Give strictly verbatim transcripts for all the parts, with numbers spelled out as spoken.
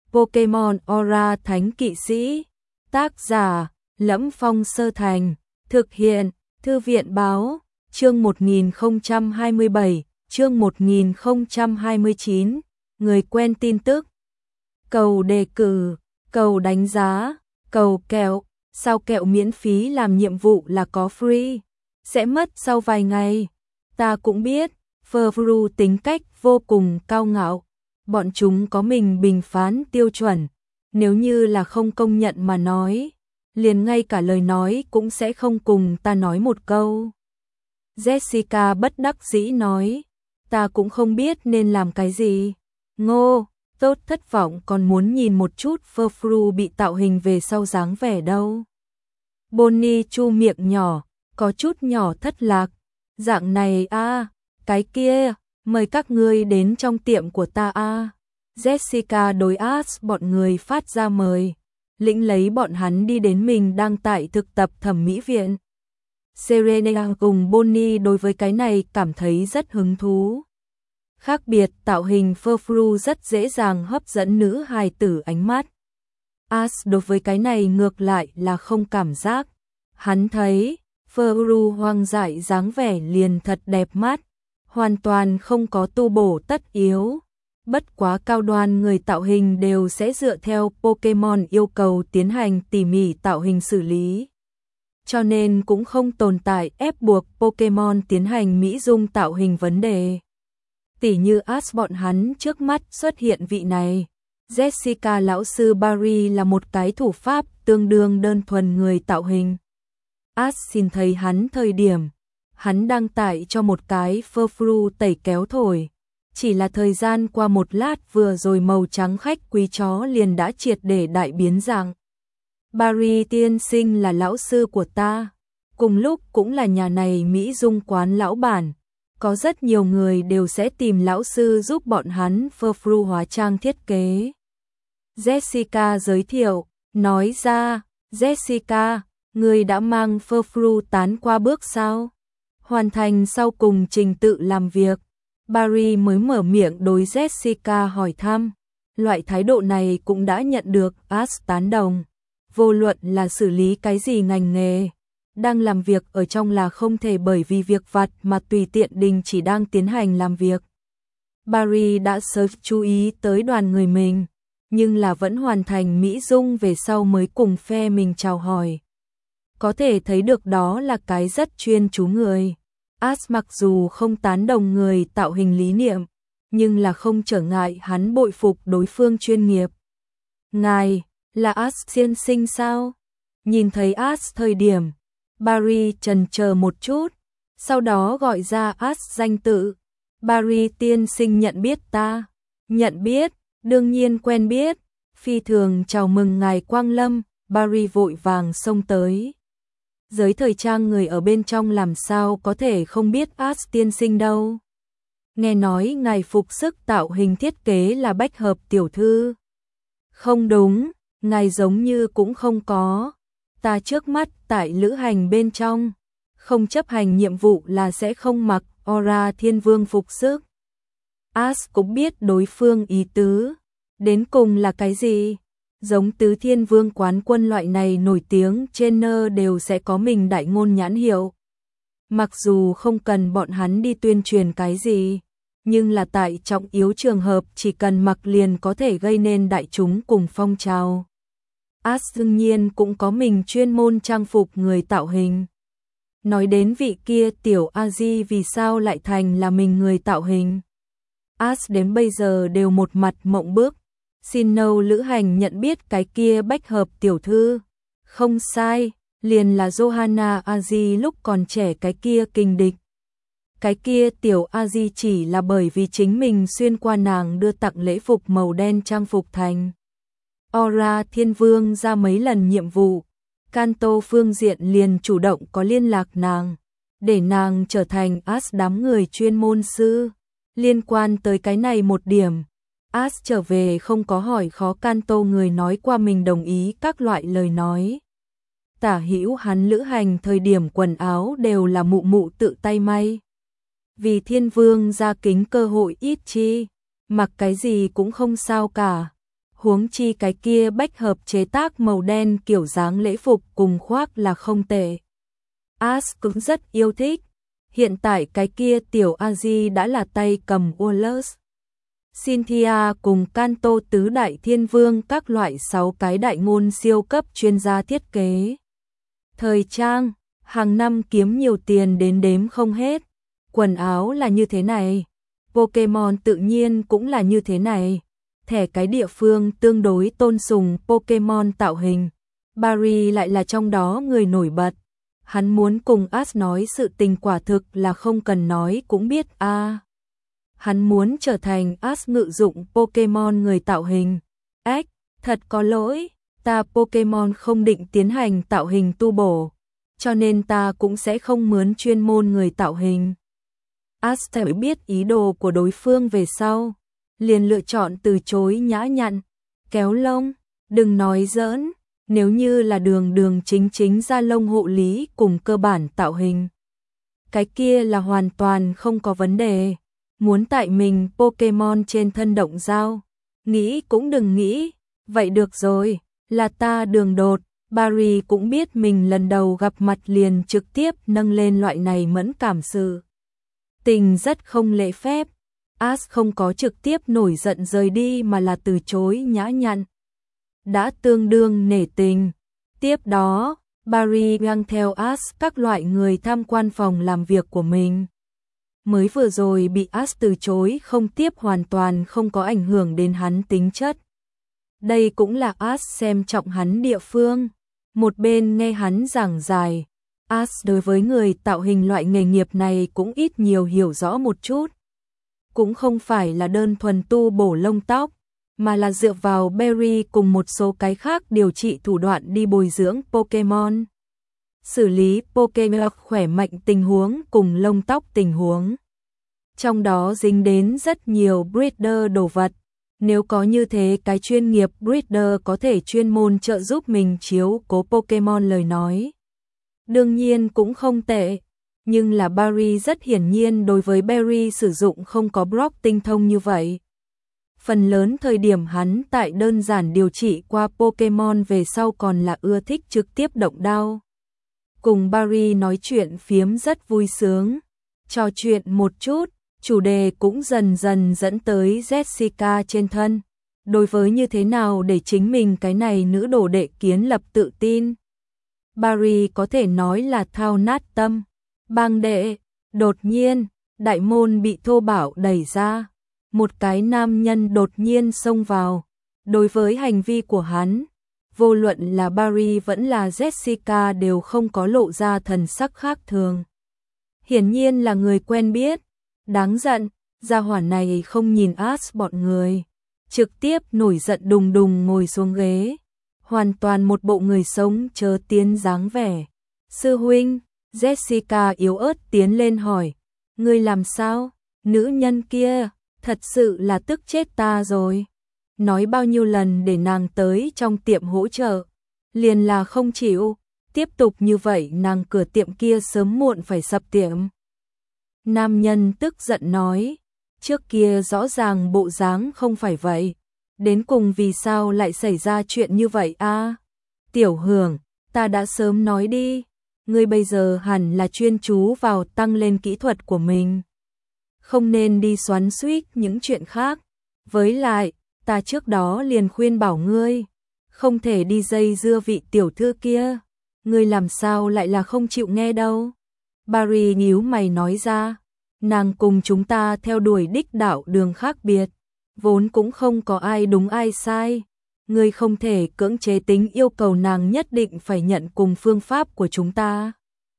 Pokemon Aura Thánh Kỵ Sĩ. Tác giả: Lẫm Phong Sơ Thành. Thực hiện: Thư viện báo. Chương một nghìn không trăm hai mươi bảy, chương một nghìn không trăm hai mươi chín. Người quen tin tức. Cầu đề cử, cầu đánh giá, cầu kẹo. Sao kẹo miễn phí làm nhiệm vụ là có free? Sẽ mất sau vài ngày. Ta cũng biết, Furfru tính cách vô cùng cao ngạo. Bọn chúng có mình bình phán tiêu chuẩn. Nếu như là không công nhận mà nói, liền ngay cả lời nói cũng sẽ không cùng ta nói một câu. Jessica bất đắc dĩ nói, ta cũng không biết nên làm cái gì. Ngô, tốt thất vọng còn muốn nhìn một chút Furfru bị tạo hình về sau dáng vẻ đâu. Bonnie chu miệng nhỏ, có chút nhỏ thất lạc. Dạng này a, à, cái kia, mời các ngươi đến trong tiệm của ta a. À. Jessica đối Ash bọn người phát ra mời, lĩnh lấy bọn hắn đi đến mình đang tại thực tập thẩm mỹ viện. Serena cùng Bonnie đối với cái này cảm thấy rất hứng thú. Khác biệt tạo hình Furfru rất dễ dàng hấp dẫn nữ hài tử ánh mắt. Ash đối với cái này ngược lại là không cảm giác. Hắn thấy Furfru hoang dại dáng vẻ liền thật đẹp mắt, hoàn toàn không có tu bổ tất yếu. Bất quá cao đoan người tạo hình đều sẽ dựa theo Pokemon yêu cầu tiến hành tỉ mỉ tạo hình xử lý. Cho nên cũng không tồn tại ép buộc Pokemon tiến hành mỹ dung tạo hình vấn đề. Tỉ như Ash bọn hắn trước mắt xuất hiện vị này. Jessica lão sư Barry là một cái thủ pháp tương đương đơn thuần người tạo hình. Ash xin thấy hắn thời điểm, hắn đang tải cho một cái Furfru tẩy kéo thổi. Chỉ là thời gian qua một lát vừa rồi màu trắng khách quý chó liền đã triệt để đại biến dạng. Barry tiên sinh là lão sư của ta, cùng lúc cũng là nhà này mỹ dung quán lão bản. Có rất nhiều người đều sẽ tìm lão sư giúp bọn hắn Furfru hóa trang thiết kế. Jessica giới thiệu, nói ra, Jessica, người đã mang Furfru tán qua bước sao? Hoàn thành sau cùng trình tự làm việc. Barry mới mở miệng đối Jessica hỏi thăm. Loại thái độ này cũng đã nhận được Ash tán đồng. Vô luận là xử lý cái gì ngành nghề, đang làm việc ở trong là không thể bởi vì việc vặt mà tùy tiện đình chỉ đang tiến hành làm việc. Barry đã sớm chú ý tới đoàn người mình, nhưng là vẫn hoàn thành mỹ dung về sau mới cùng phe mình chào hỏi. Có thể thấy được đó là cái rất chuyên chú người. Ash mặc dù không tán đồng người tạo hình lý niệm, nhưng là không trở ngại hắn bội phục đối phương chuyên nghiệp. Ngài, là Ash tiên sinh sao? Nhìn thấy Ash thời điểm, Barry chần chờ một chút, sau đó gọi ra Ash danh tự. Barry tiên sinh nhận biết ta? Nhận biết, đương nhiên quen biết. Phi thường chào mừng ngài quang lâm. Barry vội vàng xông tới. Giới thời trang người ở bên trong làm sao có thể không biết Ash tiên sinh đâu. Nghe nói ngài phục sức tạo hình thiết kế là bách hợp tiểu thư. Không đúng, ngài giống như cũng không có. Ta trước mắt tại lữ hành bên trong, không chấp hành nhiệm vụ là sẽ không mặc Aura Thiên Vương phục sức. Ash cũng biết đối phương ý tứ. Đến cùng là cái gì? Giống Tứ Thiên Vương quán quân loại này nổi tiếng trên nơ đều sẽ có mình đại ngôn nhãn hiệu. Mặc dù không cần bọn hắn đi tuyên truyền cái gì, nhưng là tại trọng yếu trường hợp chỉ cần mặc liền có thể gây nên đại chúng cùng phong trào. Ash đương nhiên cũng có mình chuyên môn trang phục người tạo hình. Nói đến vị kia tiểu A-di vì sao lại thành là mình người tạo hình. Ash đến bây giờ đều một mặt mộng bức. Xin nâu lữ hành nhận biết cái kia bách hợp tiểu thư. Không sai, liền là Johanna A-di lúc còn trẻ cái kia kình địch. Cái kia tiểu A-di chỉ là bởi vì chính mình xuyên qua nàng đưa tặng lễ phục màu đen trang phục thành. Aura Thiên Vương ra mấy lần nhiệm vụ, Kanto phương diện liền chủ động có liên lạc nàng, để nàng trở thành Ash đám người chuyên môn sư. Liên quan tới cái này một điểm, Ash trở về không có hỏi khó Kanto người nói qua mình đồng ý các loại lời nói. Tả hữu hắn lữ hành thời điểm quần áo đều là mụ mụ tự tay may. Vì Thiên Vương ra kính cơ hội ít chi, mặc cái gì cũng không sao cả. Huống chi cái kia bách hợp chế tác màu đen kiểu dáng lễ phục cùng khoác là không tệ. Ash cũng rất yêu thích. Hiện tại cái kia tiểu A-di đã là tay cầm Wallace, Cynthia cùng Kanto tứ đại thiên vương các loại sáu cái đại ngôn siêu cấp chuyên gia thiết kế thời trang, hàng năm kiếm nhiều tiền đến đếm không hết. Quần áo là như thế này, Pokemon tự nhiên cũng là như thế này. Thẻ cái địa phương tương đối tôn sùng Pokemon tạo hình, Barry lại là trong đó người nổi bật. Hắn muốn cùng Ash nói sự tình quả thực là không cần nói cũng biết a. À. Hắn muốn trở thành Ash ngự dụng Pokemon người tạo hình. Ếch, thật có lỗi, ta Pokemon không định tiến hành tạo hình tu bổ, cho nên ta cũng sẽ không mướn chuyên môn người tạo hình. Ash mới biết ý đồ của đối phương về sau, liền lựa chọn từ chối nhã nhặn. Kéo lông, đừng nói giỡn, nếu như là đường đường chính chính da lông hộ lý cùng cơ bản tạo hình, cái kia là hoàn toàn không có vấn đề. Muốn tại mình Pokemon trên thân động dao, nghĩ cũng đừng nghĩ. Vậy được rồi, là ta đường đột. Barry cũng biết mình lần đầu gặp mặt liền trực tiếp nâng lên loại này mẫn cảm sự tình rất không lễ phép. Ash không có trực tiếp nổi giận rời đi mà là từ chối nhã nhặn, đã tương đương nể tình. Tiếp đó, Barry mang theo Ash các loại người tham quan phòng làm việc của mình. Mới vừa rồi bị Ash từ chối không tiếp hoàn toàn không có ảnh hưởng đến hắn tính chất. Đây cũng là Ash xem trọng hắn địa phương. Một bên nghe hắn giảng giải, Ash đối với người tạo hình loại nghề nghiệp này cũng ít nhiều hiểu rõ một chút. Cũng không phải là đơn thuần tu bổ lông tóc, mà là dựa vào Berry cùng một số cái khác điều trị thủ đoạn đi bồi dưỡng Pokemon, xử lý Pokemon khỏe mạnh tình huống cùng lông tóc tình huống. Trong đó dính đến rất nhiều breeder đồ vật. Nếu có như thế cái chuyên nghiệp breeder có thể chuyên môn trợ giúp mình chiếu cố Pokemon lời nói, đương nhiên cũng không tệ. Nhưng là Barry rất hiển nhiên đối với Barry sử dụng không có Brock tinh thông như vậy. Phần lớn thời điểm hắn tại đơn giản điều trị qua Pokemon về sau còn là ưa thích trực tiếp động đao. Cùng Barry nói chuyện phiếm rất vui sướng, trò chuyện một chút, chủ đề cũng dần dần dẫn tới Jessica trên thân. Đối với như thế nào để chính mình cái này nữ đồ đệ kiến lập tự tin, Barry có thể nói là thao nát tâm. Bang đệ, đột nhiên, đại môn bị thô bạo đẩy ra. Một cái nam nhân đột nhiên xông vào. Đối với hành vi của hắn, vô luận là Barry vẫn là Jessica đều không có lộ ra thần sắc khác thường. Hiển nhiên là người quen biết. Đáng giận, gia hỏa này không nhìn Ash bọn người, trực tiếp nổi giận đùng đùng ngồi xuống ghế, hoàn toàn một bộ người sống chớ tiến dáng vẻ. Sư huynh, Jessica yếu ớt tiến lên hỏi, ngươi làm sao? Nữ nhân kia, thật sự là tức chết ta rồi. Nói bao nhiêu lần để nàng tới trong tiệm hỗ trợ, liền là không chịu. Tiếp tục như vậy nàng cửa tiệm kia sớm muộn phải sập tiệm. Nam nhân tức giận nói, trước kia rõ ràng bộ dáng không phải vậy, đến cùng vì sao lại xảy ra chuyện như vậy a? À? Tiểu Hưởng, ta đã sớm nói đi, ngươi bây giờ hẳn là chuyên chú vào tăng lên kỹ thuật của mình, không nên đi xoắn xuýt những chuyện khác. Với lại, ta trước đó liền khuyên bảo ngươi, không thể đi dây dưa vị tiểu thư kia, ngươi làm sao lại là không chịu nghe đâu. Barry nhíu mày nói ra, nàng cùng chúng ta theo đuổi đích đạo đường khác biệt, vốn cũng không có ai đúng ai sai, ngươi không thể cưỡng chế tính yêu cầu nàng nhất định phải nhận cùng phương pháp của chúng ta.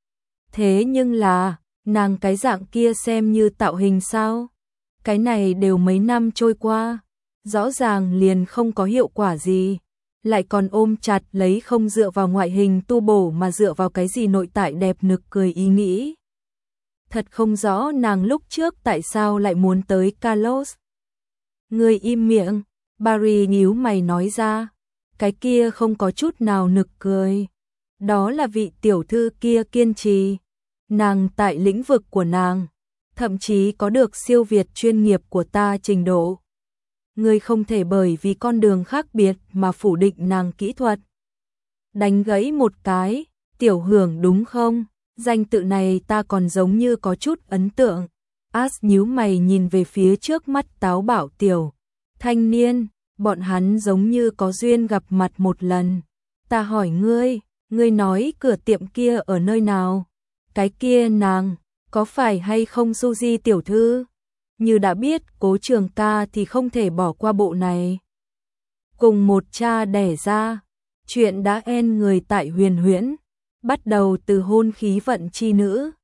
Thế nhưng là, nàng cái dạng kia xem như tạo hình sao? Cái này đều mấy năm trôi qua, rõ ràng liền không có hiệu quả gì, lại còn ôm chặt lấy không dựa vào ngoại hình tu bổ mà dựa vào cái gì nội tại đẹp nực cười ý nghĩ. Thật không rõ nàng lúc trước tại sao lại muốn tới Kalos. Ngươi im miệng, Barry nhíu mày nói ra, cái kia không có chút nào nực cười. Đó là vị tiểu thư kia kiên trì, nàng tại lĩnh vực của nàng, thậm chí có được siêu việt chuyên nghiệp của ta trình độ. ngươi không thể bởi vì con đường khác biệt mà phủ định nàng kỹ thuật. Đánh gãy một cái, Tiểu Hưởng đúng không? Danh tự này ta còn giống như có chút ấn tượng. As nhíu mày nhìn về phía trước mắt táo bạo tiểu thanh niên, bọn hắn giống như có duyên gặp mặt một lần. Ta hỏi ngươi, ngươi nói cửa tiệm kia ở nơi nào? Cái kia nàng, có phải hay không Suzy tiểu thư? Như đã biết Cố Trường Ca thì không thể bỏ qua bộ này. Cùng một cha đẻ ra, chuyện đã en người tại Huyền Huyễn, bắt đầu từ hôn khí vận chi nữ,